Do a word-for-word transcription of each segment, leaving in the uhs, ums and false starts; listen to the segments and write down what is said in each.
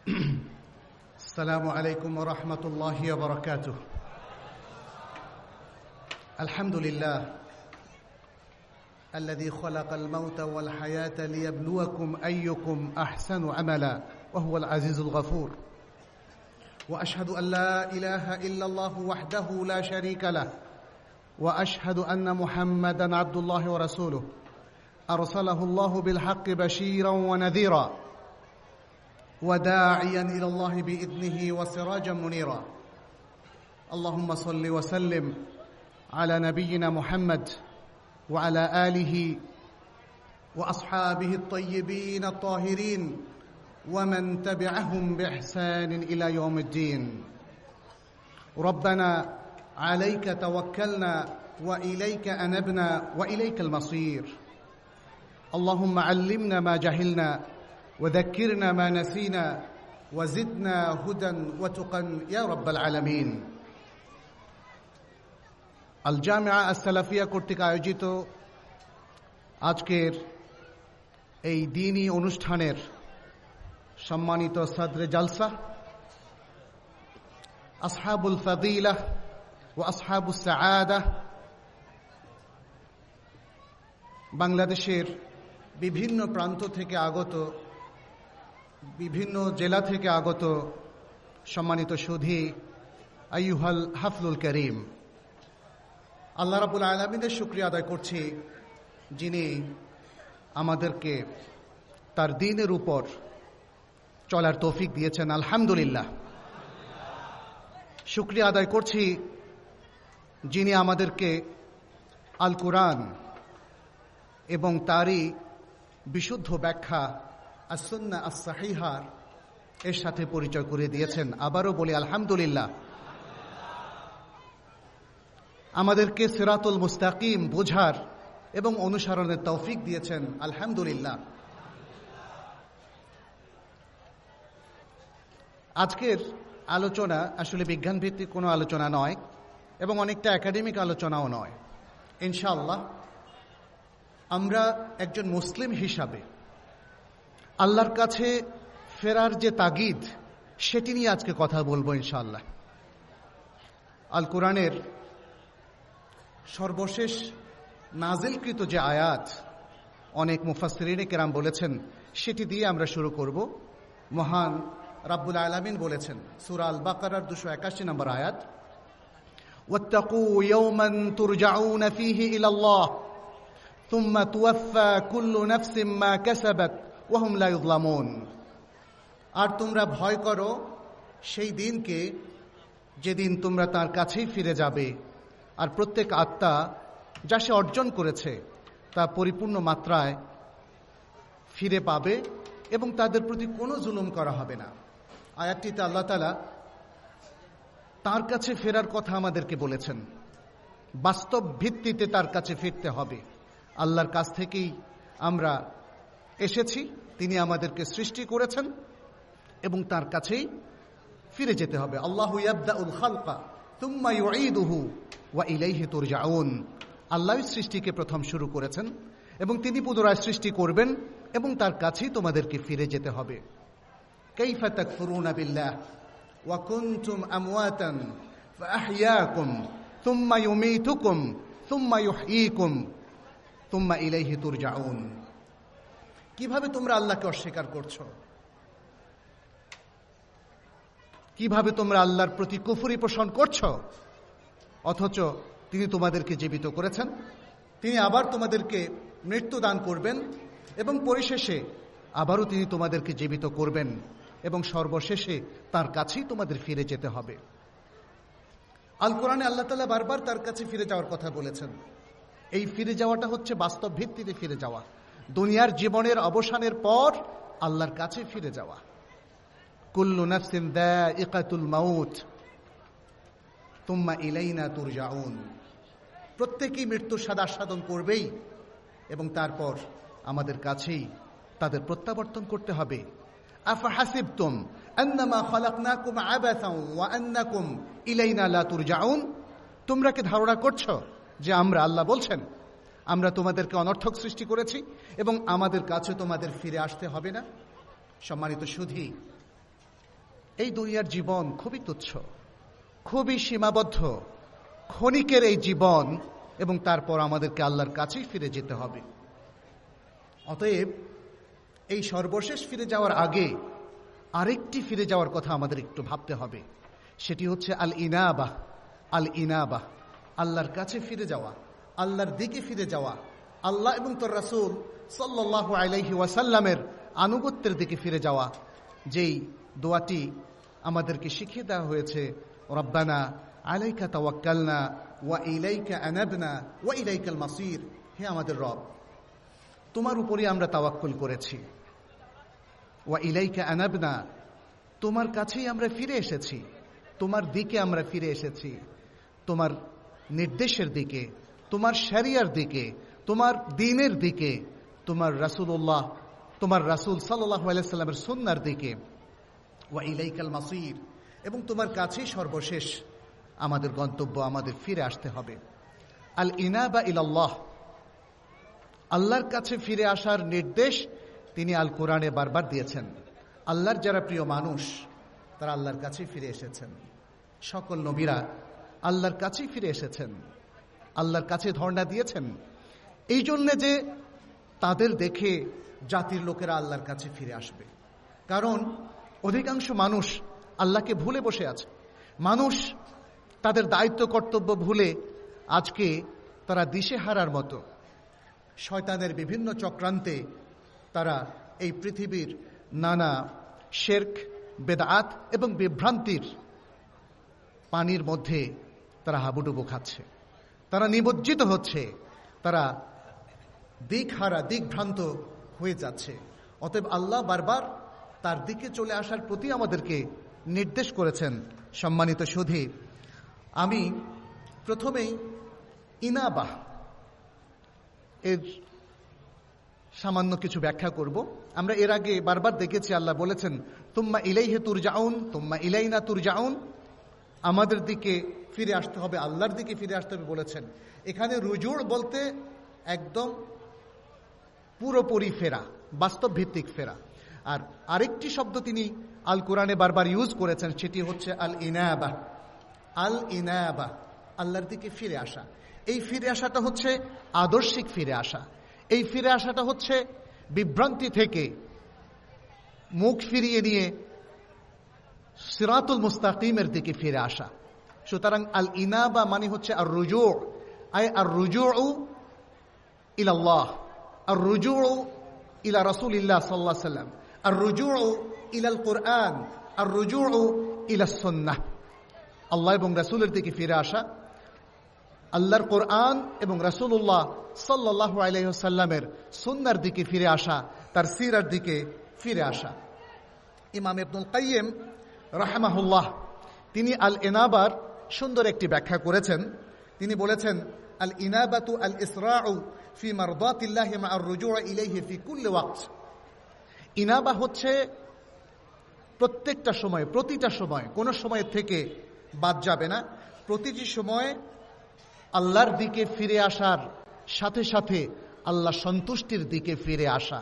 السلام عليكم ورحمة الله وبركاته. الحمد لله الذي خلق الموت والحياة ليبلوكم أيكم أحسن عملا وهو العزيز الغفور. وأشهد أن لا إله إلا الله وحده لا شريك له وأشهد أن محمدا عبد الله ورسوله أرسله الله بالحق بشيرا ونذيرا وداعيا إلى الله بإذنه وسراجا منيرا. اللهم صل وسلم على نبينا محمد وعلى آله وأصحابه الطيبين الطاهرين ومن تبعهم بإحسان إلى يوم الدين. ربنا عليك توكلنا وإليك أنبنا وإليك المصير. اللهم علمنا ما جهلنا وذكرنا ما نسينا وزدنا هدى وتقى يا رب العالمين. আল জামিয়া আস-সালাফিয়া কর্তৃক আয়োজিত আজকের এই দ্বীনি অনুষ্ঠানের সম্মানিত সদরে জালসা, আসহাবুল ফাদিলাহ ও আসহাবুস সাআদাহ, বাংলাদেশের বিভিন্ন প্রান্ত থেকে আগত, বিভিন্ন জেলা থেকে আগত সম্মানিত সুধী, আইয়ুহাল হাফলুল করিম, আল্লাহ রাব্বুল আলামিনের শুকরিয়া আদায় করছি যিনি আমাদেরকে তার দ্বীনের উপর চলার তৌফিক দিয়েছেন। আলহামদুলিল্লাহ। শুকরিয়া আদায় করছি যিনি আমাদেরকে আল কুরআন এবং তারই বিশুদ্ধ ব্যাখ্যা আস-সুন্নাহ আস-সাহিহা এর সাথে পরিচয় করে দিয়েছেন। আবারও বলি আলহামদুলিল্লাহ। আমাদেরকে সিরাতুল মুস্তাকিম বোঝার এবং অনুসরণের তৌফিক দিয়েছেন। আলহামদুলিল্লাহ। আজকের আলোচনা আসলে বিজ্ঞানভিত্তিক কোনো আলোচনা নয় এবং অনেকটা একাডেমিক আলোচনাও নয়। ইনশাআল্লাহ আমরা একজন মুসলিম হিসাবে আল্লাহর কাছে ফেরার যে তাগিদ, সেটি নিয়ে আজকে কথা বলবো ইনশাআল্লাহ। আল কোরআনের সর্বশেষ নাজিলকৃত যে আয়াত, অনেক মুফাসসিরিনে কেরাম বলেছেন, সেটি দিয়ে আমরা শুরু করব। মহান রাব্বুল আলামিন বলেছেন সূরা আল বাকারার দুশো একাশি নম্বর আয়াত, ওয়াত্তাকু ইয়াওমান তুরজাউনা ফীহি ইলাল্লাহ থুম্মা তুওয়াফফা কুল্লু নাফসিন মা কাসাবাত ওয়া হুম লা ইউযলামুন। আর তোমরা ভয় করো সেই দিনকে যেদিন তোমরা তার কাছেই ফিরে যাবে, আর প্রত্যেক আত্মা যা সে অর্জন করেছে তা পরিপূর্ণ মাত্রায় ফিরে পাবে এবং তাদের প্রতি কোনো জুলুম করা হবে না। আয়াতটিতে আল্লাহ তাআলা তার কাছে ফেরার কথা আমাদেরকে বলেছেন। বাস্তব ভিত্তিতে তার কাছে ফিরতে হবে। আল্লাহর কাছ থেকেই আমরা এসেছি, তিনি আমাদেরকে সৃষ্টি করেছেন এবং তার কাছেই ফিরে যেতে হবে। আল্লাহু ইয়াবদাউল খালকা তুম্মা ইউঈদুহু ওয়া ইলাইহি তুরজাউন। আল্লাহ সৃষ্টিকে প্রথম শুরু করেছেন এবং তিনি পুনরায় সৃষ্টি করবেন এবং তার কাছেই তোমাদেরকে ফিরে যেতে হবে। কাইফা তাকফুরুনা বিল্লাহ ওয়া কুনতুম আমওয়াতান ফাআহইয়াকুম থুম্মা ইউমীতুকুম থুম্মা ইউহয়ীকুম থুম্মা ইলাইহি তুরজাউন। কিভাবে তোমরা আল্লাহকে অস্বীকার করছো? কিভাবে তোমরা আল্লাহর প্রতি কুফরি পোষণ করছো, অথচ তিনি তোমাদেরকে জীবিত করেছেন, তিনি আবার তোমাদেরকে মৃত্যু দান করবেন এবং পরিশেষে আবারও তিনি তোমাদেরকে জীবিত করবেন এবং সর্বশেষে তার কাছেই তোমাদের ফিরে যেতে হবে। আল কোরআনে আল্লাহ তাআলা বারবার তার কাছে ফিরে যাওয়ার কথা বলেছেন। এই ফিরে যাওয়াটা হচ্ছে বাস্তব ভিত্তিতে ফিরে যাওয়া, দুনিয়ার জীবনের অবসানের পর আল্লাহর কাছে ফিরে যাওয়া। কুল্লু নাফসিন যায়িকাতুল মাউত তুম্মা ইলাইনা তুরজাউন। প্রত্যেকেই মৃত্যুর স্বাদ আস্বাদন করবেই এবং তারপর আমাদের কাছেই তাদের প্রত্যাবর্তন করতে হবে। আফাহাসিবতুম আন্নামা খালাকনাকুম আবাসান ওয়া আন্নাকুম ইলাইনা লা তুরজাউন। তোমরা কি ধারণা করছো যে আমরা, আল্লাহ বলছেন, আমরা তোমাদেরকে অনর্থক সৃষ্টি করেছি এবং আমাদের কাছে তোমাদের ফিরে আসতে হবে না? সম্মানিত সুধী, এই দুনিয়ার জীবন খুবই তুচ্ছ, খুবই সীমাবদ্ধ, ক্ষণিকের এই জীবন, এবং তারপর আমাদেরকে আল্লাহর কাছেই ফিরে যেতে হবে। অতএব এই সর্বশেষ ফিরে যাওয়ার আগে আরেকটি ফিরে যাওয়ার কথা আমাদের একটু ভাবতে হবে। সেটি হচ্ছে আল ইনাবাহ। আল ইনাবাহ, আল্লাহর কাছে ফিরে যাওয়া, আল্লাহর দিকে ফিরে যাওয়া, আল্লাহ এবং তার রাসূল সাল্লাল্লাহু আলাইহি ওয়াসাল্লামের আনুগত্যের দিকে ফিরে যাওয়া। যেই দোয়াটি আমাদেরকে শিখিয়ে দেওয়া হয়েছে, রব্বানা আলাইকা তাওয়াক্কালনা ওয়া ইলাইকা আনাবনা ওয়া ইলাইকাল মাসির। হে আমাদের রব, তোমার উপরই আমরা তাওয়াক্কুল করেছি, ওয়া ইলাইকা আনাবনা, তোমার কাছেই আমরা ফিরে এসেছি, তোমার দিকে আমরা ফিরে এসেছি, তোমার নির্দেশের দিকে, তোমার শরিয়ার দিকে, তোমার দ্বীনের দিকে, তোমার রাসূলুল্লাহ, তোমার রাসূল সাল্লাল্লাহু আলাইহি সাল্লামের সুন্নাহর দিকে। ওয়া ইলাইকাল মাসির, এবং তোমার কাছেই সর্বশেষ আমাদের গন্তব্য, আমাদের ফিরে আসতে হবে। আল ইনাবা ইলাল্লাহ, আল্লাহর কাছে ফিরে আসার নির্দেশ তিনি আল কোরআনে বারবার দিয়েছেন। আল্লাহর যারা প্রিয় মানুষ তারা আল্লাহর কাছে ফিরে এসেছেন। সকল নবীরা আল্লাহর কাছেই ফিরে এসেছেন, আল্লাহর কাছে ধর্ণা দিয়েছেন, এই জন্যে যে তাদের দেখে জাতির লোকেরা আল্লাহর কাছে ফিরে আসবে। কারণ অধিকাংশ মানুষ আল্লাহকে ভুলে বসে আছে। মানুষ তাদের দায়িত্ব কর্তব্য ভুলে আজকে তারা দিশেহারার মতো শয়তানের বিভিন্ন চক্রান্তে তারা এই পৃথিবীর নানা শিরক, বেদাত এবং বিভ্রান্তির পানির মধ্যে তারা হাবুডুবু খাচ্ছে, তারা নিমজ্জিত হচ্ছে, তারা দিকহারা, দিকভ্রান্ত হয়ে যাচ্ছে। অতএব আল্লাহ বারবার তার দিকে চলে আসার প্রতি আমাদেরকে নির্দেশ করেছেন। সম্মানিত সুধী, আমি প্রথমেই ইনাবাহ এর সামান্য কিছু ব্যাখ্যা করব। আমরা এর আগে বারবার দেখেছি আল্লাহ বলেছেন তুম্মা ইলাইহি তুরজাউন, তুম্মা ইলাইনা তুরজাউন, আমাদের দিকে ফিরে আসতে হবে, আল্লাহর দিকে ফিরে আসতে হবে বলেছেন। এখানে রুজুর বলতে একদম পুরোপুরি ফেরা, বাস্তব ভিত্তিক ফেরা। আর আরেকটি শব্দ তিনি আল কোরআনে বারবার ইউজ করেছেন, সেটি হচ্ছে আল ইনাবাহ। আল ইনাবাহ, আল্লাহর দিকে ফিরে আসা। এই ফিরে আসাটা হচ্ছে আদর্শিক ফিরে আসা। এই ফিরে আসাটা হচ্ছে বিভ্রান্তি থেকে মুখ ফিরিয়ে নিয়ে সিরাতুল মুস্তাকিমের দিকে ফিরে আসা। সুতরাং আল ইনাবা মানে হচ্ছে আর রুজু, আয় আর রুজু ইলাল্লাহ, আর রুজু ইলা রাসূলিল্লাহ সাল্লাল্লাহু আলাইহি সাল্লাম, আর রুজু ইলাল কোরআন, আর রুজু ইলা সুন্নাহ। আল্লাহ এবং রাসূলের দিকে ফিরে আসা, আল্লাহর কোরআন এবং রাসূলুল্লাহ সাল্লাল্লাহু আলাইহি ওয়াসাল্লামের সুন্নাহর দিকে ফিরে আসা, তার সিরার দিকে ফিরে আসা। ইমাম ইবনুল কাইয়িম রাহিমাহুল্লাহ তিনি আল ইনাবার সুন্দর একটি ব্যাখ্যা করেছেন। তিনি বলেছেন আল ইনাবাতু আল ইসরাউ ফি মারদাতিল্লাহি মা আর রুজু ইলাইহি ফি কুল্লি ওয়াক্ত। ইনাবা হচ্ছে প্রত্যেকটা সময়, প্রতিটা সময়, কোন সময়ের থেকে বাদ যাবে না, প্রতিটি সময় আল্লাহর দিকে ফিরে আসার সাথে সাথে আল্লাহ সন্তুষ্টির দিকে ফিরে আসা।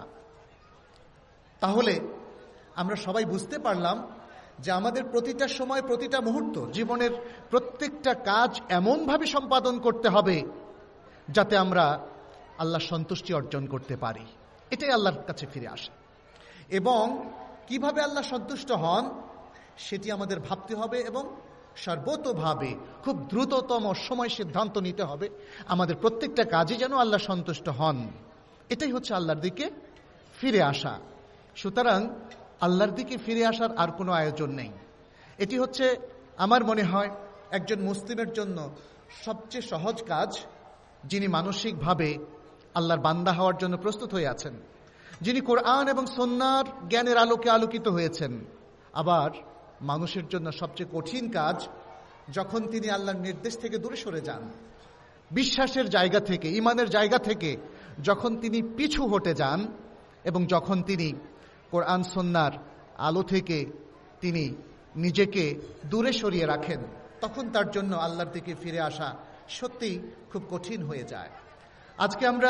তাহলে আমরা সবাই বুঝতে পারলাম যে আমাদের প্রতিটা সময়, প্রতিটা মুহূর্ত, জীবনের প্রত্যেকটা কাজ এমনভাবে সম্পাদন করতে হবে যাতে আমরা আল্লাহ সন্তুষ্টি অর্জন করতে পারি। এটাই আল্লাহর কাছে ফিরে আসা। এবং কিভাবে আল্লাহ সন্তুষ্ট হন সেটি আমাদের ভাবতে হবে এবং সর্বতোভাবে খুব দ্রুততম সময় সিদ্ধান্ত নিতে হবে আমাদের প্রত্যেকটা কাজে যেন আল্লাহ সন্তুষ্ট হন। এটাই হচ্ছে আল্লাহর দিকে ফিরে আসা। সুতরাং আল্লাহর দিকে ফিরে আসার আর কোনো আয়োজন নেই। এটি হচ্ছে আমার মনে হয় একজন মুসলিমের জন্য সবচেয়ে সহজ কাজ, যিনি মানসিকভাবে আল্লাহর বান্দা হওয়ার জন্য প্রস্তুত হয়ে আছেন, যিনি কোরআন এবং সুন্নাহর জ্ঞানের আলোকে আলোকিত হয়েছেন। আবার মানুষের জন্য সবচেয়ে কঠিন কাজ যখন তিনি আল্লাহর নির্দেশ থেকে দূরে সরে যান, বিশ্বাসের জায়গা থেকে, ঈমানের জায়গা থেকে যখন তিনি পিছু হটে যান এবং যখন তিনি কোরআন সুন্নাহর আলো থেকে তিনি নিজেকে দূরে সরিয়ে রাখেন, তখন তার জন্য আল্লাহর দিকে ফিরে আসা সত্যি খুব কঠিন হয়ে যায়। আজকে আমরা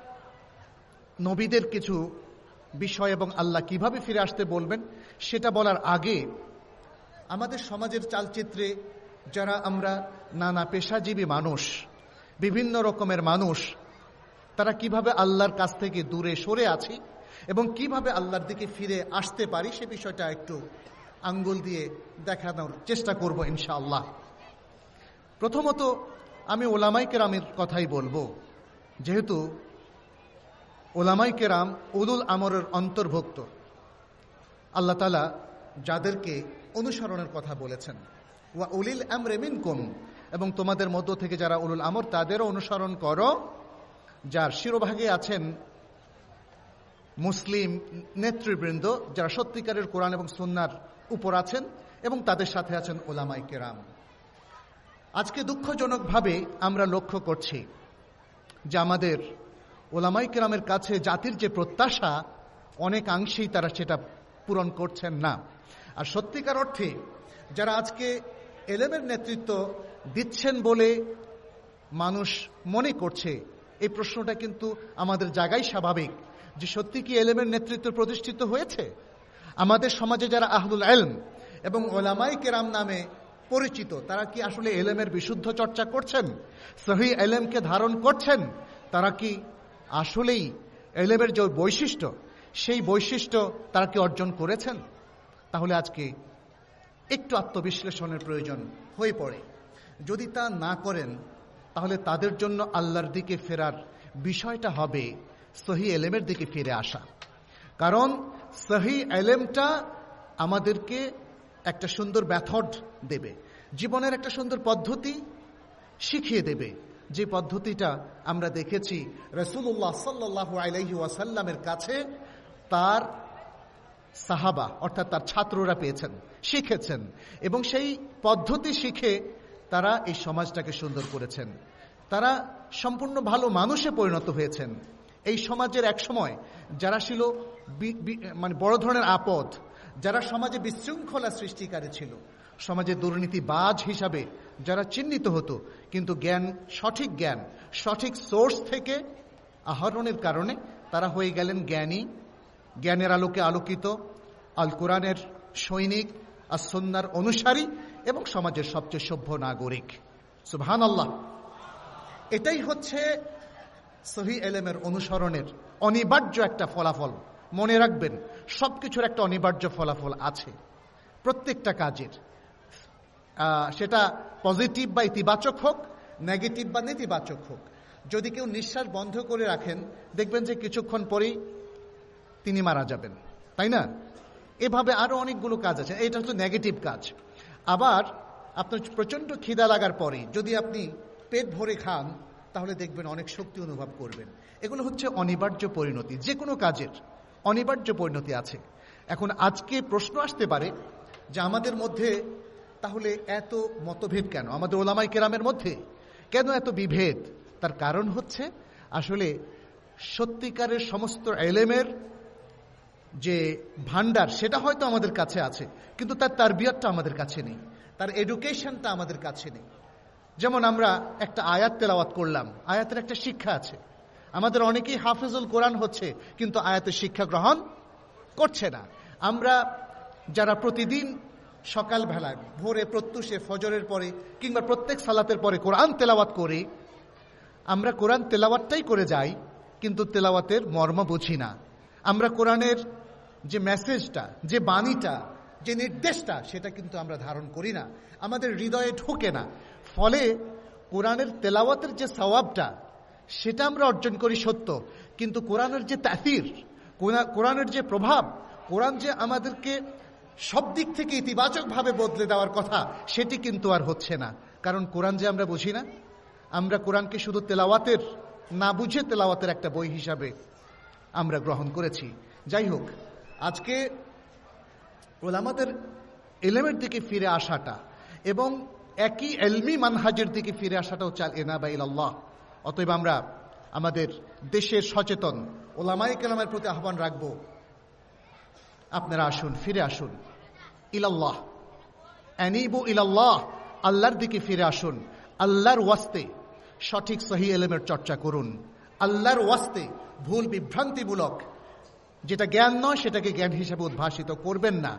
নবীদের কিছু বিষয় এবং আল্লাহ কিভাবে ফিরে আসতে বলবেন সেটা বলার আগে আমাদের সমাজের চালচিত্রে যারা আমরা নানা পেশাজীবী মানুষ, বিভিন্ন রকমের মানুষ, তারা কিভাবে আল্লাহর কাছ থেকে দূরে সরে আছি এবং কিভাবে আল্লাহর দিকে ফিরে আসতে পারি সে বিষয়টা একটু আঙ্গুল দিয়ে দেখানোর চেষ্টা করব ইনশাআল্লাহ। প্রথমত আমি ওলামাই কেরামের কথাই বলবো, যেহেতু ওলামাই কেরাম উলুল আমরের অন্তর্ভুক্ত। আল্লাহ তাআলা যাদেরকে অনুসরণের কথা বলেছেন, ওয়া উলিল আমরি মিনকুম, এবং তোমাদের মধ্য থেকে যারা উলুল আমর তাদেরও অনুসরণ করো, যার শিরোভাগে আছেন মুসলিম নেতৃবৃন্দ যারা সত্যিকারের কোরআন এবং সুন্নাহর উপর আছেন এবং তাদের সাথে আছেন ওলামাই কেরাম। আজকে দুঃখজনকভাবে আমরা লক্ষ্য করছি যে আমাদের ওলামাই কেরামের কাছে জাতির যে প্রত্যাশা অনেকাংশেই তারা সেটা পূরণ করছেন না। আর সত্যিকার অর্থে যারা আজকে এলেমের নেতৃত্ব দিচ্ছেন বলে মানুষ মনে করছে, এই প্রশ্নটা কিন্তু আমাদের জায়গায় স্বাভাবিক যে সত্যি কি এলেমের নেতৃত্ব প্রতিষ্ঠিত হয়েছে? আমাদের সমাজে যারা আহলুল ইলম এবং ওলামাই কেরাম নামে পরিচিত, তারা কি আসলে এলেমের বিশুদ্ধ চর্চা করছেন, সহি এলেমকে ধারণ করছেন? তারা কি আসলেই এলেমের যে বৈশিষ্ট্য সেই বৈশিষ্ট্য তারা কি অর্জন করেছেন? তাহলে আজকে একটু আত্মবিশ্লেষণের প্রয়োজন হয়ে পড়ে। যদি তা না করেন তাহলে তাদের জন্য আল্লাহর দিকে ফেরার বিষয়টা হবে সহি এলেমের দিকে ফিরে আসা। কারণ সহি এলেমটা আমাদেরকে একটা সুন্দর মেথড দেবে, জীবনের একটা সুন্দর পদ্ধতি শিখিয়ে দেবে, যে পদ্ধতিটা আমরা দেখেছি রাসূলুল্লাহ সাল্লাল্লাহু আলাইহি ওয়াসাল্লামের কাছে তার সাহাবা অর্থাৎ তার ছাত্ররা পেয়েছেন, শিখেছেন, এবং সেই পদ্ধতি শিখে তারা এই সমাজটাকে সুন্দর করেছেন। তারা সম্পূর্ণ ভালো মানুষে পরিণত হয়েছেন। এই সমাজের এক সময় যারা ছিল মানে বড় ধরনের আপদ, যারা সমাজে বিশৃঙ্খলা সৃষ্টিকারী ছিল, সমাজে দুর্নীতিবাজ হিসাবে যারা চিহ্নিত হতো, কিন্তু জ্ঞান, সঠিক জ্ঞান সঠিক সোর্স থেকে আহরণের কারণে তারা হয়ে গেলেন জ্ঞানী, জ্ঞানের আলোকে আলোকিত, আল কোরআনের সৈনিক, আর সুন্নাহর অনুসারী এবং সমাজের সবচেয়ে সভ্য নাগরিক। সুবহানাল্লাহ। এটাই হচ্ছে সহি এলেমের অনুসরণের অনিবার্য একটা ফলাফল। মনে রাখবেন, সবকিছুর একটা অনিবার্য ফলাফল আছে প্রত্যেকটা কাজের, সেটা পজিটিভ বা ইতিবাচক হোক, নেগেটিভ বা নেতিবাচক হোক। যদি কেউ নিঃশ্বাস বন্ধ করে রাখেন, দেখবেন যে কিছুক্ষণ পরেই তিনি মারা যাবেন, তাই না? এভাবে আরো অনেকগুলো কাজ আছে, এটা হচ্ছে নেগেটিভ কাজ। আবার আপনার প্রচন্ড খিদা লাগার পরে যদি আপনি পেট ভরে খান, তাহলে দেখবেন অনেক শক্তি অনুভব করবেন। এগুলো হচ্ছে অনিবার্য পরিণতি, যে কোনো কাজের অনিবার্য পরিণতি আছে। এখন আজকে প্রশ্ন আসতে পারে যে আমাদের মধ্যে তাহলে এত মতভেদ কেন, আমাদের ওলামাই কেরামের মধ্যে কেন এত বিভেদ? তার কারণ হচ্ছে আসলে সত্যিকারের সমস্ত এলেমের যে ভান্ডার সেটা হয়তো আমাদের কাছে আছে, কিন্তু তার তারবিয়তটা আমাদের কাছে নেই, তার এডুকেশনটা আমাদের কাছে নেই। যেমন আমরা একটা আয়াত তেলাওয়াত করলাম, আয়াতের একটা শিক্ষা আছে। আমাদের অনেকেই হাফেজুল কোরআন হচ্ছে, কিন্তু আয়াতের শিক্ষা গ্রহণ করছে না। আমরা যারা প্রতিদিন সকালবেলায় ভোরে প্রত্যুষে ফজরের পরে কিংবা প্রত্যেক সালাতের পরে কোরআন তেলাওয়াত করি, আমরা কোরআন তেলাওয়াতটাই করে যাই, কিন্তু তেলাওয়াতের মর্ম বুঝি না। আমরা কোরআনের যে মেসেজটা, যে বাণীটা, যে নির্দেশটা, সেটা কিন্তু আমরা ধারণ করি না, আমাদের হৃদয়ে ঢোকে না। ফলে কোরআনের তেলাওয়াতের যে সওয়াবটা সেটা আমরা অর্জন করি সত্য, কিন্তু কোরআনের যে তাসির, কোরআনের যে প্রভাব, কোরআন যে আমাদেরকে সব দিক থেকে ইতিবাচকভাবে বদলে দেওয়ার কথা, সেটি কিন্তু আর হচ্ছে না। কারণ কোরআন যে আমরা বুঝি না, আমরা কোরআনকে শুধু তেলাওয়াতের না বুঝে তেলাওয়াতের একটা বই হিসাবে আমরা গ্রহণ করেছি। যাই হোক, আজকে ওলামাদের ইলমের দিকে ফিরে আসাটা এবং একই ইলমি মানহাজের দিকে ফিরে আসাটা হচ্ছে আল ইনাবা ইলাল্লাহ। অতএব আমরা আমাদের দেশের সচেতন ওলামায়ে কেরামের প্রতি আহ্বান রাখব, আপনারা আসুন, ফিরে আসুন ইলাল্লাহ, আনিবু ইলাল্লাহ, আল্লাহর দিকে ফিরে আসুন। আল্লাহর ওয়াস্তে সঠিক সহি ইলমের চর্চা করুন। আল্লাহর ওয়াস্তে ভুল বিভ্রান্তিমূলক যেটা জ্ঞান নয় সেটাকে জ্ঞান হিসেবে উদ্ভাসিত করবেন না।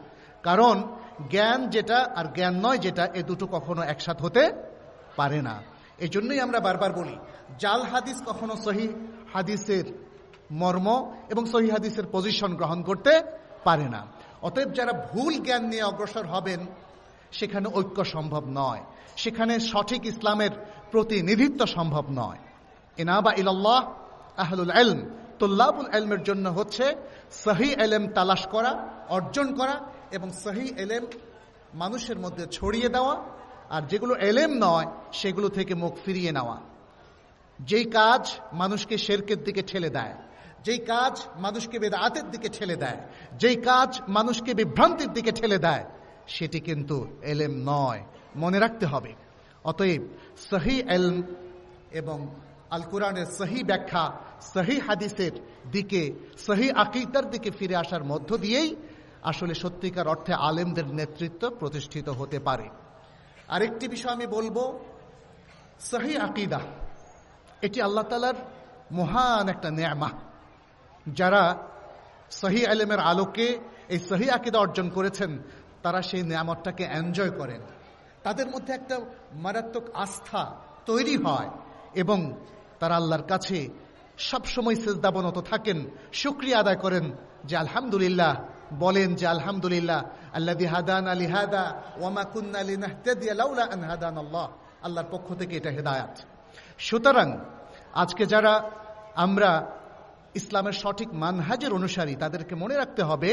কারণ জ্ঞান যেটা আর জ্ঞান নয় যেটা, এ দুটো কখনো একসাথ হতে পারে না। এই জন্যই আমরা বারবার বলি, জাল হাদিস কখনো সহিহ হাদিসের মর্ম এবং সহিহ হাদিসের পজিশন গ্রহণ করতে পারে না। অতএব যারা ভুল জ্ঞান নিয়ে অগ্রসর হবেন, সেখানে ঐক্য সম্ভব নয়, সেখানে সঠিক ইসলামের প্রতিনিধিত্ব সম্ভব নয়। ইনাবা ইলাল্লাহ আহলুল ইলম, তুল্লাবুল ইলমের জন্য হচ্ছে সহিহ ইলম তালাশ করা, অর্জন করা এবং সহিহ ইলম মানুষের মধ্যে ছড়িয়ে দেওয়া, আর যেগুলো ইলম নয় সেগুলো থেকে মুখ ফিরিয়ে নেওয়া। যেই কাজ মানুষকে শিরকের দিকে ঠেলে দেয়, যেই কাজ মানুষকে বিদআতের দিকে ঠেলে দেয়, যেই কাজ মানুষকে বিভ্রান্তির দিকে ঠেলে দেয়, সেটি কিন্তু ইলম নয়, মনে রাখতে হবে। অতএব সহিহ ইলম এবং আল কোরআনের সহিহ ব্যাখ্যা, সহিহ হাদিসের দিকে, সহিহ আকীদার দিকে ফিরে আসার মধ্য দিয়েই আসলে সত্যিকার অর্থে আলেমদের নেতৃত্ব প্রতিষ্ঠিত হতে পারে। আরেকটি বিষয় আমি বলবো, সহিহ আকীদা এটি আল্লাহ তাআলার মহান একটা নেয়ামত। যারা সহিহ ইলমের আলোকে এই সহিহ আকীদা অর্জন করেছেন, তারা সেই নেয়ামতটাকে এনজয় করেন, তাদের মধ্যে একটা মারাত্মক আস্থা তৈরি হয় এবং তারা আল্লাহর কাছে সবসময় সিজদাবনত থাকেন, শুকরিয়া আদায় করেন যে আলহামদুলিল্লাহ, বলেন যে আলহামদুলিল্লাহ আল্লাযী হাদানা লিহাদা ওয়া মা কুন্না লিনাহতাদিয়া লাউলা আন হাদানাল্লাহ, আল্লাহর পক্ষ থেকে এটা হেদায়েত। সুতরাং আজকে যারা আমরা ইসলামের সঠিক মানহাজের অনুসারী, তাদেরকে মনে রাখতে হবে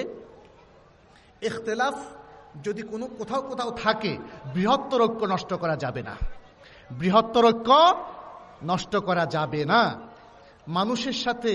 ইখতিলাফ যদি কোনো কোথাও কোথাও থাকে, বৃহত্তর ঐক্য নষ্ট করা যাবে না, বৃহত্তর ঐক্য নষ্ট করা যাবে না। মানুষের সাথে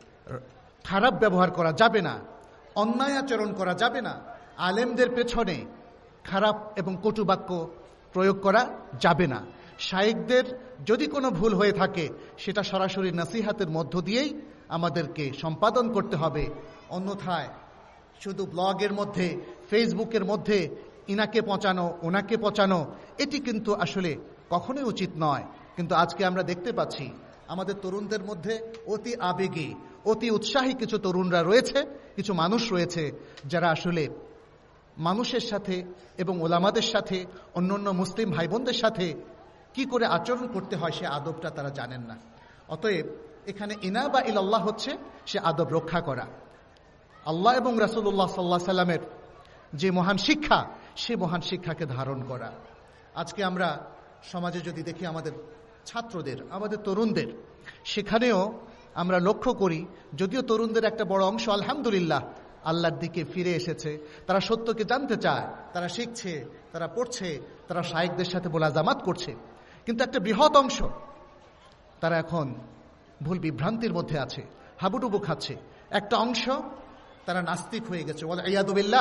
খারাপ ব্যবহার করা যাবে না, অন্যায় আচরণ করা যাবে না, আলেমদের পেছনে খারাপ এবং কটু বাক্য প্রয়োগ করা যাবে না। শায়েখদের যদি কোনো ভুল হয়ে থাকে, সেটা সরাসরি নসিহাতের মধ্য দিয়েই আমাদেরকে সম্পাদন করতে হবে। অন্যথায় শুধু ব্লগের মধ্যে, ফেসবুকের মধ্যে ইনাকে পচানো, ওনাকে পচানো, এটি কিন্তু আসলে কখনোই উচিত নয়। কিন্তু আজকে আমরা দেখতে পাচ্ছি আমাদের তরুণদের মধ্যে অতি আবেগী, অতি উৎসাহী কিছু তরুণরা রয়েছে, কিছু মানুষ রয়েছে যারা আসলে মানুষের সাথে এবং ওলামাদের সাথে, অন্যান্য মুসলিম ভাই বোনদের সাথে কি করে আচরণ করতে হয় সে আদবটা তারা জানেন না। অতএব এখানে ইনাবা ইলাল্লাহ হচ্ছে সে আদব রক্ষা করা, আল্লাহ এবং রাসূলুল্লাহ সাল্লাল্লাহু আলাইহি সাল্লামের যে মহান শিক্ষা, সে মহান শিক্ষাকে ধারণ করা। আজকে আমরা সমাজে যদি দেখি আমাদের ছাত্রদের, আমাদের তরুণদের, সেখানেও আমরা লক্ষ্য করি, যদিও তরুণদের একটা বড় অংশ আলহামদুলিল্লাহ আল্লাহর দিকে ফিরে এসেছে, তারা সত্যকে জানতে চায়, তারা শিখছে, তারা পড়ছে, তারা শায়েখদের সাথে মোলাজামাত করছে, কিন্তু একটা বৃহৎ অংশ তারা এখন ভুল বিভ্রান্তির মধ্যে আছে, হাবুডুবু খাচ্ছে। একটা অংশ তারা নাস্তিক হয়ে গেছে, ওয়াল ইয়াদু বিল্লাহ।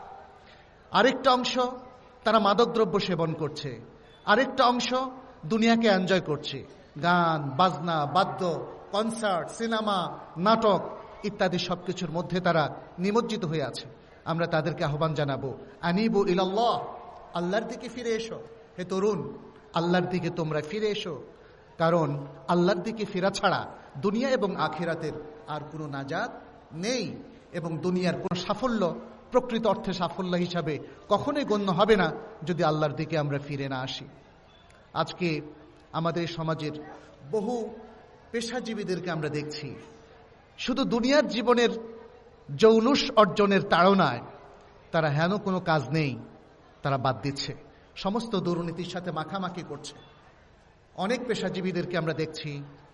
আরেকটা অংশ তারা মাদকদ্রব্য সেবন করছে, আরেকটা অংশ দুনিয়াকে এনজয় করছে, গান বাজনা, বাদ্য, কনসার্ট, সিনেমা, নাটক ইত্যাদি সবকিছুর মধ্যে তারা নিমজ্জিত হয়ে আছে। আমরা তাদেরকে আহ্বান জানাবো, আনিবু ইলাল্লাহ, আল্লাহর দিকে ফিরে এসো। হে তরুণ, আল্লাহর দিকে তোমরা ফিরে এসো, কারণ আল্লাহর দিকে ফেরা ছাড়া দুনিয়া এবং আখিরাতের আর কোনো নাজাত নেই, এবং দুনিয়ার কোনো সাফল্য প্রকৃত অর্থে সাফল্য হিসাবে কখনোই গণ্য হবে না যদি আল্লাহর দিকে আমরা ফিরে না আসি। আজকে আমাদের সমাজের বহু পেশাজীবীদেরকে আমরা দেখছি শুধু দুনিয়ার জীবনের জৌলুস অর্জনের তাড়নায় তারা হেন কোনো কাজ নেই, তারা বাদ দিচ্ছে, সমস্ত দুর্নীতির সাথে মাখামাখি করছে। অনেক পেশাজীবীদেরকে আমরা দেখছি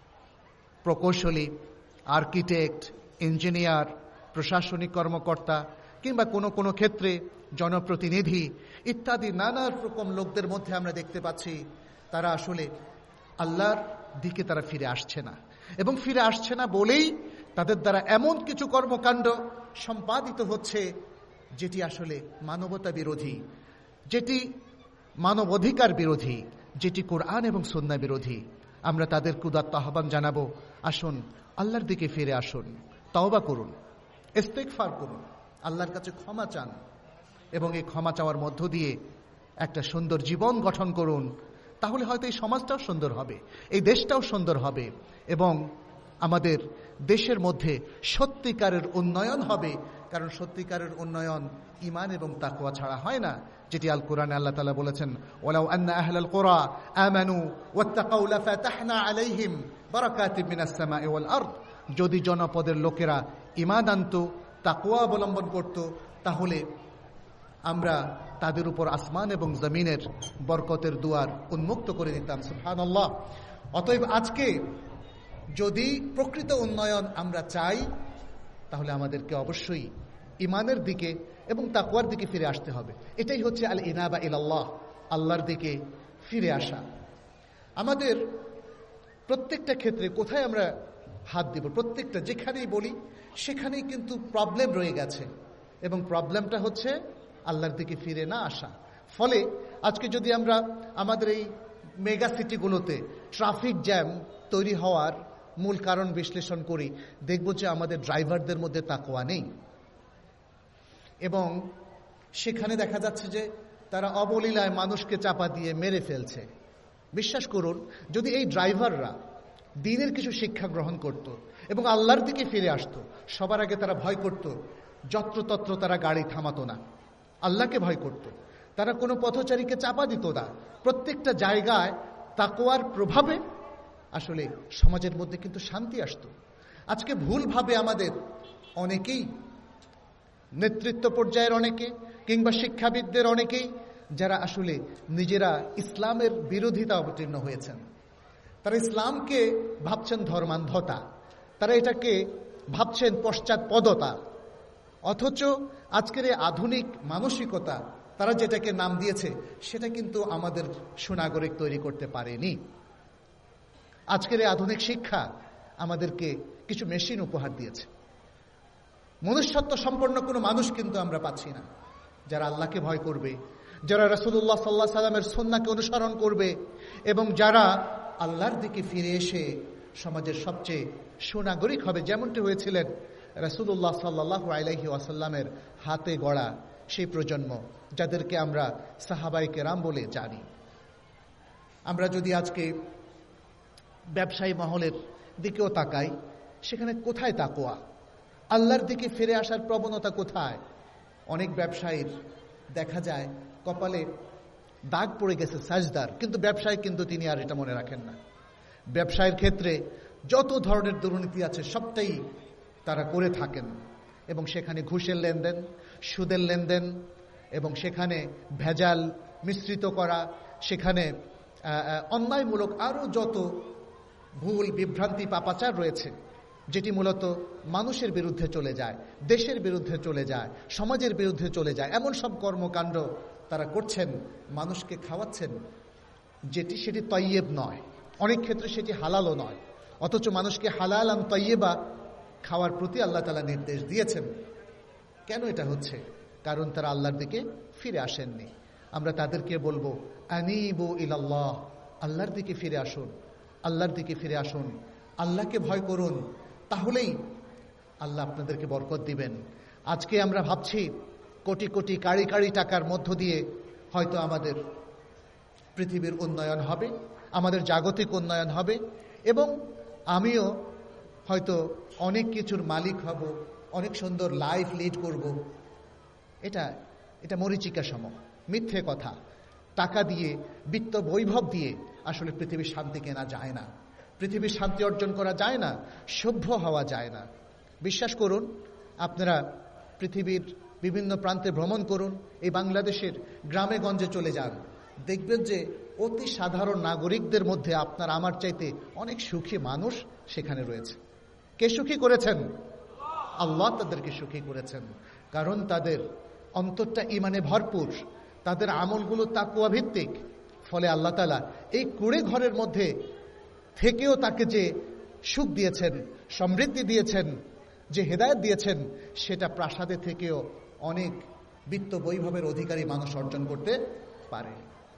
প্রকৌশলী, আর্কিটেক্ট, ইঞ্জিনিয়ার, প্রশাসনিক কর্মকর্তা কিংবা কোনো কোনো ক্ষেত্রে জনপ্রতিনিধি ইত্যাদি নানা রকম লোকদের মধ্যে আমরা দেখতে পাচ্ছি তারা আসলে আল্লাহর দিকে তারা ফিরে আসছে না, এবং ফিরে আসছে না বলেই তাদের দ্বারা এমন কিছু কর্মকাণ্ড সম্পাদিত হচ্ছে যেটি আসলে মানবতা বিরোধী, যেটি মানবাধিকার বিরোধী, যেটি কোরআন এবং সুন্নাহ বিরোধী। আমরা তাদের উদাত্ত আহ্বান জানাবো, আসুন আল্লাহর দিকে ফিরে আসুন, তওবা করুন, ইস্তেগফার করুন, আল্লাহর কাছে ক্ষমা চান, এবং এই ক্ষমা চাওয়ার মধ্য দিয়ে একটা সুন্দর জীবন গঠন করুন। তাহলে হয়তো এই সমাজটাও সুন্দর হবে, এই দেশটাও সুন্দর হবে, এবং আমাদের দেশের মধ্যে সত্যিকারের উন্নয়ন হবে। কারণ সত্যিকারের উন্নয়ন ঈমান এবং তাকওয়া ছাড়া হয় না, যেটি আল কোরআনে আল্লাহ তাআলা বলেছেন, ওয়ালাউ আন্না আহলাল কুরা আমানু ওয়াত্তাকাউ লাফাতাহনা আলাইহিম বারাকাতিম মিনাস সামাই ওয়াল আরদ। যদি জনপদের লোকেরা ঈমান আনত, তাকওয়া অবলম্বন করত, তাহলে আমরা তাদের উপর আসমান এবং জমিনের বরকতের দুয়ার উন্মুক্ত করে দিতাম। সুবহানাল্লাহ। অতএব আজকে যদি প্রকৃত উন্নয়ন আমরা চাই, তাহলে আমাদেরকে অবশ্যই ঈমানের দিকে এবং তাকওয়ার দিকে ফিরে আসতে হবে। এটাই হচ্ছে আল ইনাবা ইলাল্লাহ, আল্লাহর দিকে ফিরে আসা। আমাদের প্রত্যেকটা ক্ষেত্রে কোথায় আমরা হাত দিব, প্রত্যেকটা যেখানেই বলি সেখানেই কিন্তু প্রবলেম রয়ে গেছে, এবং প্রবলেমটা হচ্ছে আল্লাহর দিকে ফিরে না আসা। ফলে আজকে যদি আমরা আমাদের এই মেগা সিটিগুলোতে ট্রাফিক জ্যাম তৈরি হওয়ার মূল কারণ বিশ্লেষণ করি, দেখব যে আমাদের ড্রাইভারদের মধ্যে তাকওয়া নেই, এবং সেখানে দেখা যাচ্ছে যে তারা অবলীলায় মানুষকে চাপা দিয়ে মেরে ফেলছে। বিশ্বাস করুন, যদি এই ড্রাইভাররা দ্বীনের কিছু শিক্ষা গ্রহণ করত এবং আল্লাহর দিকে ফিরে আসতো, সবার আগে তারা ভয় করত, যত্রতত্র তারা গাড়ি থামাতো না, আল্লাহকে ভয় করত, তারা কোনো পথচারীকে চাপা দিত না। প্রত্যেকটা জায়গায় তাকওয়ার প্রভাবে আসলে সমাজের মধ্যে কিন্তু শান্তি আসতো। আজকে ভুলভাবে আমাদের অনেকেই, নেতৃত্ব পর্যায়ের অনেকে কিংবা শিক্ষাবিদদের অনেকেই, যারা আসলে নিজেরা ইসলামের বিরোধিতা অবতীর্ণ হয়েছেন, তারা ইসলামকে ভাবছেন ধর্মান্ধতা, তারা এটাকে ভাবছেন পশ্চাৎপদতা, অথচ আজকের এই আধুনিক মানসিকতা তারা যেটাকে নাম দিয়েছে সেটা কিন্তু আমাদের সুনাগরিক তৈরি করতে পারেনি। আজকের এই আধুনিক শিক্ষা আমাদেরকে কিছু মেশিন উপহার দিয়েছে, মনুষ্যত্ব সম্পন্ন কোনো মানুষ কিন্তু আমরা পাচ্ছি না, যারা আল্লাহকে ভয় করবে, যারা রাসূলুল্লাহ সাল্লাল্লাহু আলাইহি সাল্লামের সুন্নাহকে অনুসরণ করবে, এবং যারা আল্লাহর দিকে ফিরে এসে সমাজের সবচেয়ে সুনাগরিক হবে, যেমনটি হয়েছিলেন রাসূলুল্লাহ সাল্লাল্লাহু আলাইহি ওয়াসাল্লামের হাতে গড়া সেই প্রজন্ম, যাদেরকে আমরা সাহাবায়ে কেরাম বলে জানি। আমরা যদি আজকে ব্যবসায়ী মহলের দিকেও তাকাই, সেখানে কোথায় তাকওয়া, আল্লাহর দিকে ফিরে আসার প্রবণতা কোথায়? অনেক ব্যবসায়ীর দেখা যায় কপালে দাগ পড়ে গেছে সাজদার, কিন্তু ব্যবসায়ী কিন্তু তিনি আর এটা মনে রাখেন না। ব্যবসায়ের ক্ষেত্রে যত ধরনের দুর্নীতি আছে সবটাই তারা করে থাকেন, এবং সেখানে ঘুষের লেনদেন, সুদের লেনদেন, এবং সেখানে ভেজাল মিশ্রিত করা, সেখানে অন্যায়মূলক আরও যত ভুল বিভ্রান্তি পাপাচার রয়েছে, যেটি মূলত মানুষের বিরুদ্ধে চলে যায়, দেশের বিরুদ্ধে চলে যায়, সমাজের বিরুদ্ধে চলে যায়, এমন সব কর্মকাণ্ড তারা করছেন, মানুষকে খাওয়াচ্ছেন, যেটি সেটি তয়্যেব নয়, অনেক ক্ষেত্রে সেটি হালালও নয়, অথচ মানুষকে হালাল আন তয়্যেবা খাওয়ার প্রতি আল্লাহ তাআলা নির্দেশ দিয়েছেন। কেন এটা হচ্ছে? কারণ তারা আল্লাহর দিকে ফিরে আসেননি। আমরা তাদেরকে বলবো, আনিবু ইলাল্লাহ, আল্লাহর দিকে ফিরে আসুন, আল্লাহর দিকে ফিরে আসুন, আল্লাহকে ভয় করুন, তাহলেই আল্লাহ আপনাদেরকে বরকত দিবেন। আজকে আমরা ভাবছি কোটি কোটি কাড়ি কাড়ি টাকার মধ্য দিয়ে হয়তো আমাদের পৃথিবীর উন্নয়ন হবে, আমাদের জাগতিক উন্নয়ন হবে, এবং আমিও হয়তো অনেক কিছুর মালিক হব, অনেক সুন্দর লাইফ লিড করব। এটা এটা মরীচিকা সম, মিথ্যে কথা। টাকা দিয়ে, বিত্ত বৈভব দিয়ে আসলে পৃথিবীর শান্তি কেনা যায় না, পৃথিবীর শান্তি অর্জন করা যায় না, সভ্য হওয়া যায় না। বিশ্বাস করুন, আপনারা পৃথিবীর বিভিন্ন প্রান্তে ভ্রমণ করুন, এই বাংলাদেশের গ্রামে গঞ্জে চলে যান, দেখবেন যে অতি সাধারণ নাগরিকদের মধ্যে আপনার আমার চাইতে অনেক সুখী মানুষ সেখানে রয়েছে। কে সুখী করেছেন? আল্লাহ তাদেরকে সুখী করেছেন, কারণ তাদের অন্তরটা ঈমানে ভরপুর, তাদের আমলগুলো তাকওয়া ভিত্তিক। ফলে আল্লাহ তাআলা এই কুড়ে ঘরের মধ্যে থেকেও তাকে যে সুখ দিয়েছেন, সমৃদ্ধি দিয়েছেন, যে হেদায়েত দিয়েছেন, সেটা প্রাসাদে থেকেও অনেক বিত্ত বৈভবের অধিকারী মানুষ অর্জন করতে পারে।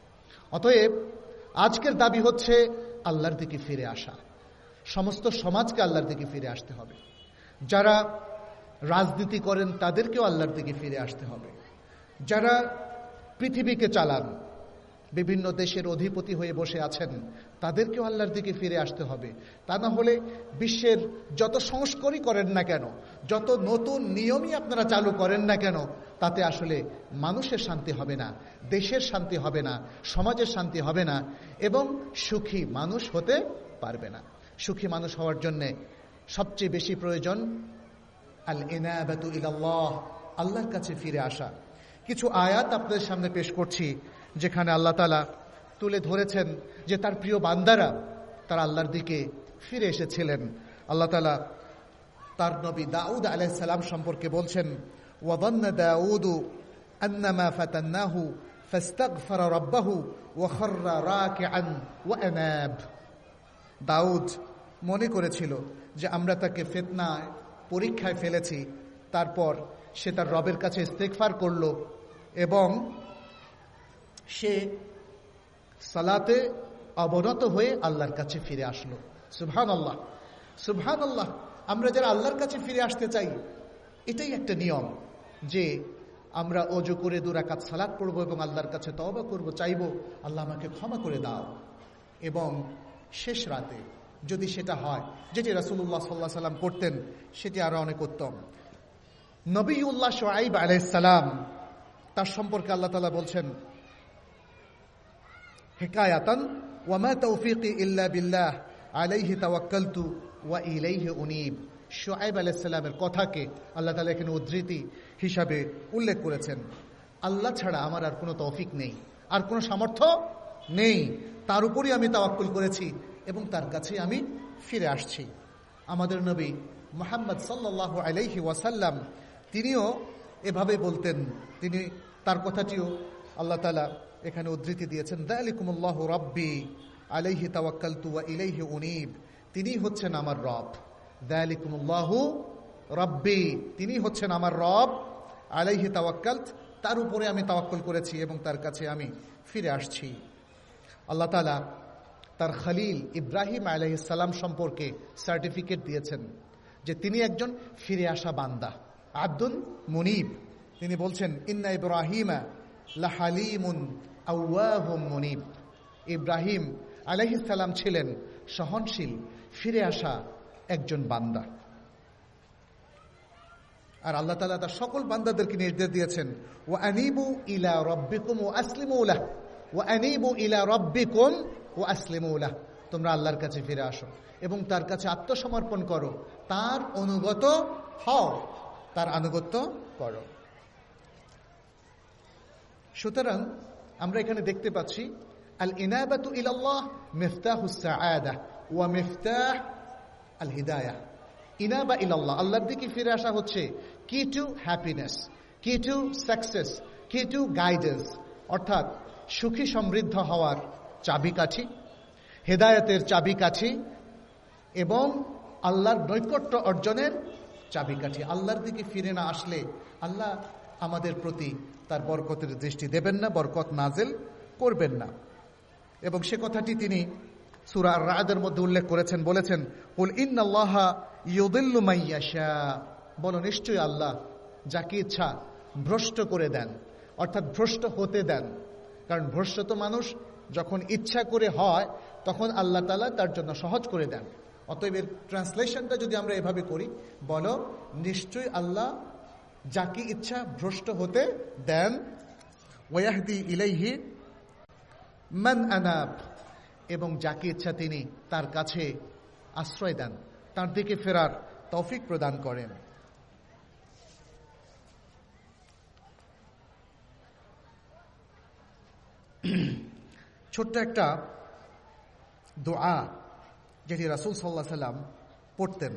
অতএব আজকের দাবি হচ্ছে আল্লাহর দিকে ফিরে আসা। সমস্ত সমাজকে আল্লাহর দিকে ফিরে আসতে হবে। যারা রাজনীতি করেন তাদেরকেও আল্লাহর দিকে ফিরে আসতে হবে। যারা পৃথিবীকে চালান, বিভিন্ন দেশের অধিপতি হয়ে বসে আছেন, তাদেরকেও আল্লাহর দিকে ফিরে আসতে হবে। তা না হলে বিশ্বের যত সংস্কারই করেন না কেন, যত নতুন নিয়মই আপনারা চালু করেন না কেন, তাতে আসলে মানুষের শান্তি হবে না, দেশের শান্তি হবে না, সমাজের শান্তি হবে না, এবং সুখী মানুষ হতে পারবে না। সুখী মানুষ হওয়ার জন্যে সবচেয়ে বেশি প্রয়োজন আল ইনাবাতু ইলাল্লাহ, আল্লাহর কাছে ফিরে আসা। কিছু আয়াত আপনাদের সামনে পেশ করছি, যেখানে আল্লাহ তাআলা তুলে ধরেছেন যে তার প্রিয় বান্দারা তারা আল্লাহর দিকে ফিরে এসেছিলেন। আল্লাহ তাআলা তার নবী দাউদ আলাইহিস সালাম সম্পর্কে বলছেন, ওয়াযান্না দাউদু আন্নামা ফাতান্নাহু ফাস্তাগফারা রাব্বাহু ওয়া খাররা রাকিআন ওয়া আনাব। দাউদ মনে করেছিল যে আমরা তাকে ফিতনায়, পরীক্ষায় ফেলেছি, তারপর সে তার রবের কাছে ইস্তেগফার করল এবং সে সালাতে অবনত হয়ে আল্লাহর কাছে ফিরে আসলো। সুবহানাল্লাহ, সুবহানাল্লাহ। আমরা যারা আল্লাহর কাছে ফিরে আসতে চাই, এটাই একটা নিয়ম যে আমরা ওযু করে দু রাকাত সালাত পড়ব এবং আল্লাহর কাছে তওবা করব, চাইব আল্লাহ আমাকে ক্ষমা করে দাও। এবং শেষ রাতে যদি সেটা হয়, যেটি রাসূলুল্লাহ সাল্লাল্লাহু আলাইহি সাল্লাম করতেন, সেটি আরো অনেক উত্তম। নবিউল্লাহ শুআইব আলাইহিস সালাম, তার সম্পর্কে আল্লাহ তাআলা বলছেন হিকায়াতান, ওয়া মা তাওফীকি ইল্লা বিল্লাহ আলাইহি তাওয়াক্কালতু ওয়া ইলাইহি উনীব। শুআইব আলাইহিস সালামের কথাকে আল্লাহ তাআলা এখানে উদ্ধৃতি হিসাবে উল্লেখ করেছেন। আল্লাহ ছাড়া আমার আর কোনো তৌফিক নেই, আর কোনো সামর্থ্য নেই, তার উপরই আমি তাওয়াক্কুল করেছি এবং তার কাছে আমি ফিরে আসছি। আমাদের নবী মুহাম্মদ সাল্লাল্লাহু আলাইহি ওয়াসাল্লাম তিনিও এভাবে বলতেন। তিনি তার কথাটিও আল্লাহ তাআলা এখানে উদ্ধৃতি দিয়েছেন, যালিকুমুল্লাহু রাব্বি আলাইহি তাওয়াক্কালতু ওয়া ইলাইহি উনীব। তিনি হচ্ছেন আমার রব। যালিকুমুল্লাহু রাব্বি, তিনি হচ্ছেন আমার রব। আলাইহি তাওয়াক্কালত, তার উপরে আমি তাওয়াক্কুল করেছি এবং তার কাছে আমি ফিরে আসছি। আল্লাহ তাআলা তার খলিল ইব্রাহিম আলাইহিস সালাম সম্পর্কে সার্টিফিকেট দিয়েছেন যে তিনি একজন ফিরে আসা বান্দা, আব্দুন মুনিব। তিনি বলছেন, ইন্না ইব্রাহিমা লাহালিমুন আওয়াহুম মুনিব। ইব্রাহিম আলাইহিস সালাম ছিলেন সহনশীল, ফিরে আসা একজন বান্দা। আর আল্লাহ তাআলা তার সকল বান্দাদেরকে নির্দেশ দিয়েছেন, ওয়া আনিবু ইলা রাব্বিকুম ওয়া আসলিমু লাহ, ওয়া আনিবু ইলা রাব্বিকুম ওয়া আসলিমু লাহ। তোমরা আল্লাহর কাছে ফিরে আসো এবং তার কাছে আত্মসমর্পণ করো, তার অনুগত হও, তার আনুগত্য করো। সুতরাং আমরা এখানে দেখতে পাচ্ছি আল ইনাবাতু ইলাল্লাহ মিফতাহুস সাআদা ওয়া মিফতাহ আল হিদায়াহ। ইনাবা ইলাল্লাহ, আল্লাহর দিকে ফিরে আসা হচ্ছে key to happiness, key to success, key to guidance, অর্থাৎ সুখী সমৃদ্ধ হওয়ার চাবিকাঠি, হেদায়েতের চাবিকাঠি এবং আল্লাহর নৈকট্য অর্জনের চাবিকাঠি। আল্লাহর দিকে ফিরে না আসলে আল্লাহ আমাদের প্রতি তার বরকতের দৃষ্টি দেবেন না, বরকত নাজেল করবেন না। এবং সে কথাটি তিনি সূরা আর-রা'দের মধ্যে উল্লেখ করেছেন, বলেছেন, কুল ইন্নাল্লাহা ইউদিল্লু মান ইয়াশা। বলো, নিশ্চয়ই আল্লাহ যাকে ইচ্ছা ভ্রষ্ট করে দেন, অর্থাৎ ভ্রষ্ট হতে দেন। কারণ ভ্রষ্ট তো মানুষ যখন ইচ্ছা করে হয়, তখন আল্লাহ তাআলা তার জন্য সহজ করে দেন। অতএব এর ট্রান্সলেশনটা যদি আমরা এভাবে করি, বলো নিশ্চয়ই আল্লাহ যাকে ইচ্ছা ভ্রষ্ট হতে দেন। ওয়াহদি ইলাইহি মান আনাব, এবং যাকে ইচ্ছা তিনি তার কাছে আশ্রয় দেন, তার দিকে ফেরার তৌফিক প্রদান করেন। ছোট্ট একটা দোয়া যেটি রাসূল সাল্লাল্লাহু আলাইহি সাল্লাম পড়তেন,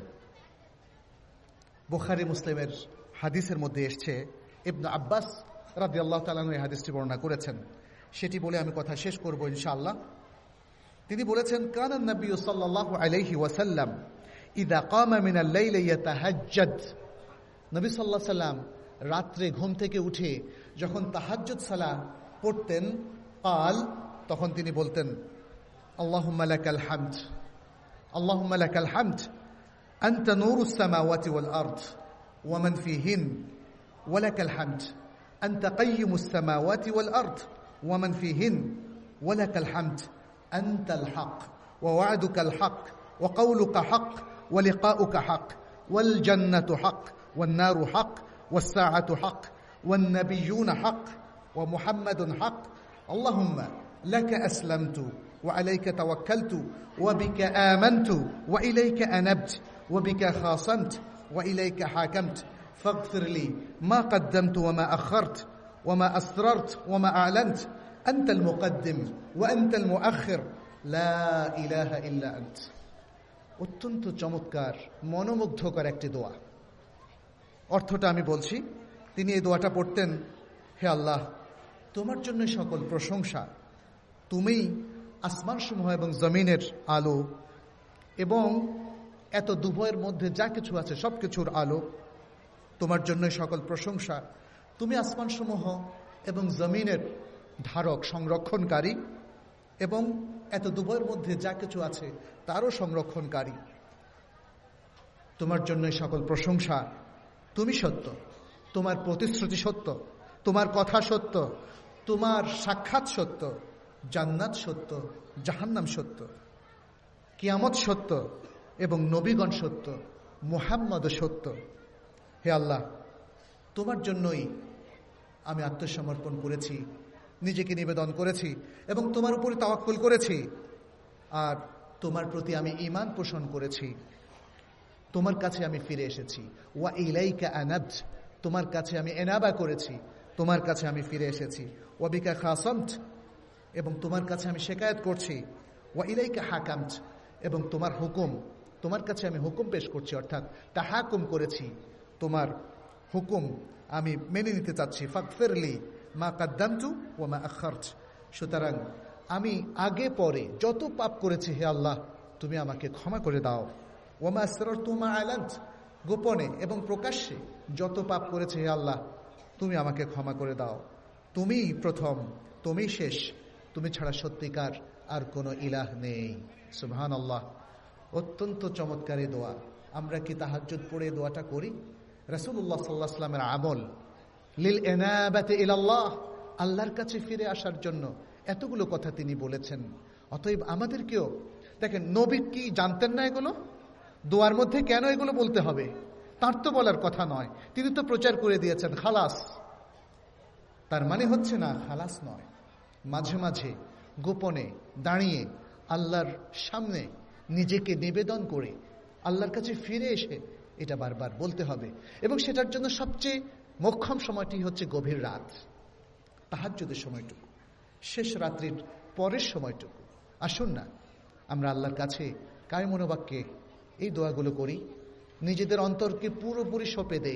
বুখারী মুসলিমের হাদিসের মধ্যে এসেছে। ইবনে আব্বাস রাদিয়াল্লাহু তাআলা এই হাদিসটি বর্ণনা করেছেন। সেটি বলে আমি কথা শেষ করব ইনশাআল্লাহ। তিনি বলেছেন, কানা নবী সাল্লাল্লাহু আলাইহি ওয়াসাল্লাম ইযা কামা মিনাল লাইলি ইয়াতাহাজ্জাদ। নবী সাল্লাল্লাহু আলাইহি সাল্লাম রাত্রে ঘুম থেকে উঠে যখন তাহাজ্জুদ সালাত পড়তেন, কাল, তখন তিনি বলতেন, আল্লাহুম্মা লাকাল হামদ, আল্লাহুম্মা লাকাল হামদ, আনতা নূরুস সামাওয়াতি ওয়াল আরদ ওয়া মান ফীহিন, ওয়া লাকাল হামদ, আনতা কাইয়্যুমুস সামাওয়াতি ওয়াল আরদ ওয়া মান ফীহিন, ওয়ালাকাল হামদ আনতাল হক ওয়া ওয়া'দুকাল হক ওয়া কাওলুকা হক ওয়া লিকাউকা হক ওয়াল জান্নাতু হক ওয়ান নারু হক ওয়াস সাআতু হক ওয়ান নাবিয়্যুনা হক ওয়া মুহাম্মাদুন হক আল্লাহুম্মা লাকা আসলামতু ওয়া আলাইকা তাওয়াক্কালতু ওয়া বিকা আমানতু ওয়া ইলাইকা আনাবতু ওয়া বিকা খাসামতু ওয়া ইলাইকা হাকামতু ফাগফির লি মা কদ্দামতু ওয়া মা আখারতু ওয়া মা আসরারতু ওয়া মা আ'লানতু আনতাল মুকদ্দিম ওয়া আনতাল মুআখির লা ইলাহা ইল্লা আনত। অত্যন্ত চমৎকার মনোমুগ্ধকর একটি দোয়া। অর্থটা আমি বলছি। তিনি এই দোয়াটা পড়তেন, হে আল্লাহ, তোমার জন্য সকল প্রশংসা, তুমি আসমানসমূহ এবং জমিনের আলো এবং এত দুভয়ের মধ্যে যা কিছু আছে সব কিছুর আলো, তোমার জন্য সকল প্রশংসা। তুমি আসমানসমূহ এবং জমিনের ধারক, সংরক্ষণকারী এবং এত দুভয়ের মধ্যে যা কিছু আছে তারও সংরক্ষণকারী। তোমার জন্য সকল প্রশংসা। তুমি সত্য, তোমার প্রতিশ্রুতি সত্য, তোমার কথা সত্য, তোমার সাক্ষাৎ সত্য, জান্নাত সত্য, জাহান্নাম সত্য, কিয়ামত সত্য এবং নবীগণ সত্য, মুহাম্মদ সত্য। হে আল্লাহ, তোমার জন্যই আমি আত্মসমর্পণ করেছি, নিজেকে নিবেদন করেছি এবং তোমার উপরে তাওয়াক্কুল করেছি, আর তোমার প্রতি আমি ঈমান পোষণ করেছি। তোমার কাছে আমি ফিরে এসেছি। ওয়া ইলাইকা আনাবতু, তোমার কাছে আমি এনাবা করেছি, তোমার কাছে আমি ফিরে এসেছি। ওয়া বিকা খাসামতু, এবং তোমার কাছে আমি শিকায়াত করছি। ওয়া ইলাইকা হাকামতু, এবং তোমার হুকুম, তোমার কাছে আমি হুকুম পেশ করছি, অর্থাৎ তাহাকুম করেছি, তোমার হুকুম আমি মেনে নিতে চাচ্ছি। ফাগফিরলি মা কদ্দামতু ওয়া মা আখারতু, সুতরাং আমি আগে পরে যত পাপ করেছি হে আল্লাহ তুমি আমাকে ক্ষমা করে দাও। ওয়া মা আসরারতু মা আ'লানতু, গোপনে এবং প্রকাশ্যে যত পাপ করেছি হে আল্লাহ তুমি আমাকে ক্ষমা করে দাও। তুমিই প্রথম, তুমিই শেষ, তুমি ছাড়া সত্যিকার আর কোনো ইলাহ নেই। সুবহানাল্লাহ। অত্যন্ত চমৎকার এই দোয়া। আমরা কি তাহাজ্জুদ পড়ে দোয়াটা করি? রাসূলুল্লাহ সাল্লাল্লাহু আলাইহি ওয়াসাল্লামের আমল লিল ইনাবাতি ইলাল্লাহ, আল্লাহর কাছে ফিরে আসার জন্য এতগুলো কথা তিনি বলেছেন। অতএব আমাদেরকেও দেখেন, নবী কি জানতেন না এগুলো? দোয়ার মধ্যে কেন এগুলো বলতে হবে? তার তো বলার কথা নয়, তিনি তো প্রচার করে দিয়েছেন খালাস। তার মানে হচ্ছে না খালাস নয়, মাঝে মাঝে গোপনে দাঁড়িয়ে আল্লাহর সামনে নিজেকে নিবেদন করে আল্লাহর কাছে ফিরে এসে এটা বারবার বলতে হবে। এবং সেটার জন্য সবচেয়ে মোক্ষম সময়টি হচ্ছে গভীর রাত, তাহাজ্জুদের সময়টুকু, শেষ রাত্রির পরের সময়টুকু। আসুন না আমরা আল্লাহর কাছে কায় মনোবাক্যে এই দোয়াগুলো করি, নিজেদের অন্তরকে পুরোপুরি সঁপে দেই,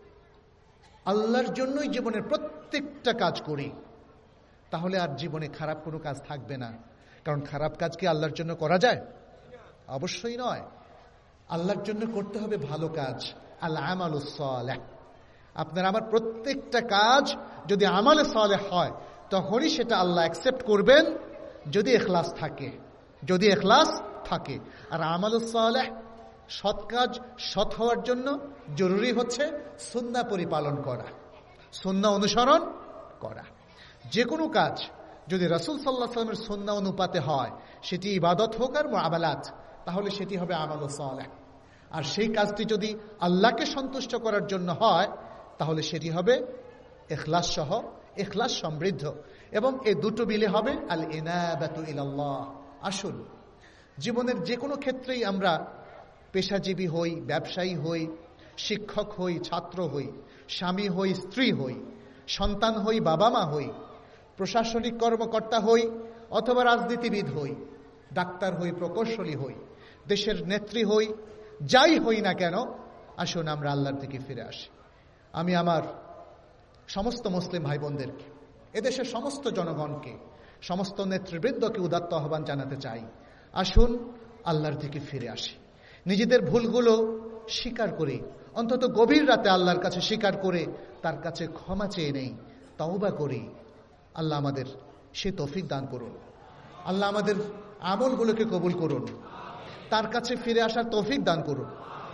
আল্লাহর জন্যই জীবনের প্রত্যেকটা কাজ করি। তাহলে আর জীবনে খারাপ কোনো কাজ থাকবে না। কারণ খারাপ কাজ কি আল্লাহর জন্য করা যায়? অবশ্যই নয়। আল্লাহর জন্য করতে হবে ভালো কাজ, আল আমালুস সালেহ। আপনার আমার প্রত্যেকটা কাজ যদি আমালে সালেহ হয় তখনই সেটা আল্লাহ অ্যাকসেপ্ট করবেন, যদি ইখলাস থাকে, যদি ইখলাস থাকে। আর আমালুস সালেহ, সৎ কাজ সৎ হওয়ার জন্য জরুরি হচ্ছে সুন্নাহ পরিপালন করা, সুন্নাহ অনুসরণ করা। যে কোনো কাজ যদি রাসূল সাল্লাল্লাহু আলাইহি ওয়াসাল্লামের সুন্নাহ অনুপাতে হয়, সেটি ইবাদত হোক আর মুআমালাত, তাহলে সেটি হবে আমালুস সালেহ। আর সেই কাজটি যদি আল্লাহকে সন্তুষ্ট করার জন্য হয় তাহলে সেটি হবে ইখলাস সহ, ইখলাস সমৃদ্ধ। এবং এই দুটো মিলে হবে আল ইনাবাতু ইলাল্লাহ। আসুন, জীবনের যে কোনো ক্ষেত্রেই আমরা পেশাজীবী হই, ব্যবসায়ী হই, শিক্ষক হই, ছাত্র হই, স্বামী হই, স্ত্রী হই, সন্তান হই, বাবা মা হই, প্রশাসনিক কর্মকর্তা হই অথবা রাজনীতিবিদ হই, ডাক্তার হই, প্রকৌশলী হই, দেশের নেত্রী হই, যাই হই না কেন, আসুন আমরা আল্লাহর দিকে ফিরে আসি। আমি আমার সমস্ত মুসলিম ভাই বোনদেরকে, এদেশের সমস্ত জনগণকে, সমস্ত নেতৃবৃন্দকে উদাত্ত আহ্বান জানাতে চাই, আসুন আল্লাহর দিকে ফিরে আসি। নিজেদের ভুলগুলো স্বীকার করি, অন্তত গভীর রাতে আল্লাহর কাছে স্বীকার করে তার কাছে ক্ষমা চেয়ে নেই, তওবা করি। আল্লাহ আমাদের সে তৌফিক দান করুন। আল্লাহ আমাদের আমলগুলোকে কবুল করুন, তার কাছে ফিরে আসার তৌফিক দান করুন।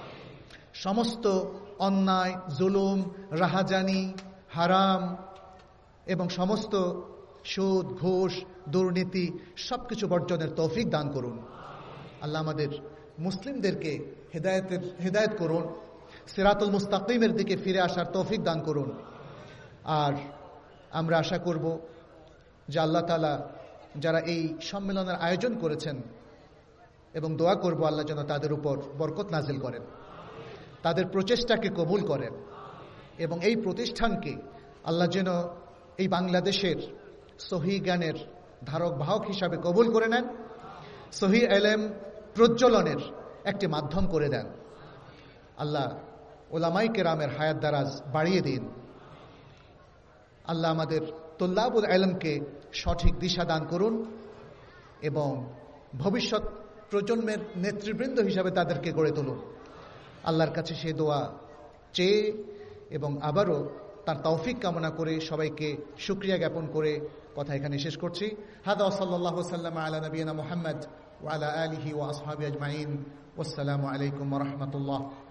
সমস্ত অন্যায়, জুলুম, রাহাজানি, হারাম এবং সমস্ত সুদ, ঘুষ, দুর্নীতি সবকিছু বর্জনের তৌফিক দান করুন। আল্লাহ আমাদের মুসলিমদেরকে হেদায়েতের হেদায়েত করুন, সিরাতুল মুস্তাকিমের দিকে ফিরে আসার তৌফিক দান করুন। আর আমরা আশা করব যে আল্লাহ তাআলা যারা এই সম্মেলনের আয়োজন করেছেন, এবং দোয়া করব আল্লাহ যেন তাদের উপর বরকত নাজিল করেন, তাদের প্রচেষ্টাকে কবুল করেন, এবং এই প্রতিষ্ঠানকে আল্লাহ যেন এই বাংলাদেশের সহি জ্ঞানের ধারক বাহক হিসাবে কবুল করে নেন, সহি এলেম প্রজ্বলনের একটি মাধ্যম করে দেন। আল্লাহ ওলামাই কেরামের হায়াত দারাজ বাড়িয়ে দিন। আল্লাহ আমাদের তুল্লাবুল ইলমকে সঠিক দিশা দান করুন, এবং ভবিষ্যৎ প্রজন্মের নেতৃবৃন্দ হিসাবে তাদেরকে গড়ে তুলুন। আল্লাহর কাছে সেই দোয়া চেয়ে এবং আবারও তার তৌফিক কামনা করে সবাইকে শুকরিয়া জ্ঞাপন করে কথা এখানে শেষ করছি। হাদা সাল্লাল্লাহু সাল্লাম আলা নবিয়িনা মুহাম্মদ ওয়া আলা আলিহি ওয়া আসহাবিহি আজমাইন। ওয়াসসালামু আলাইকুম ওয়া রাহমাতুল্লাহ।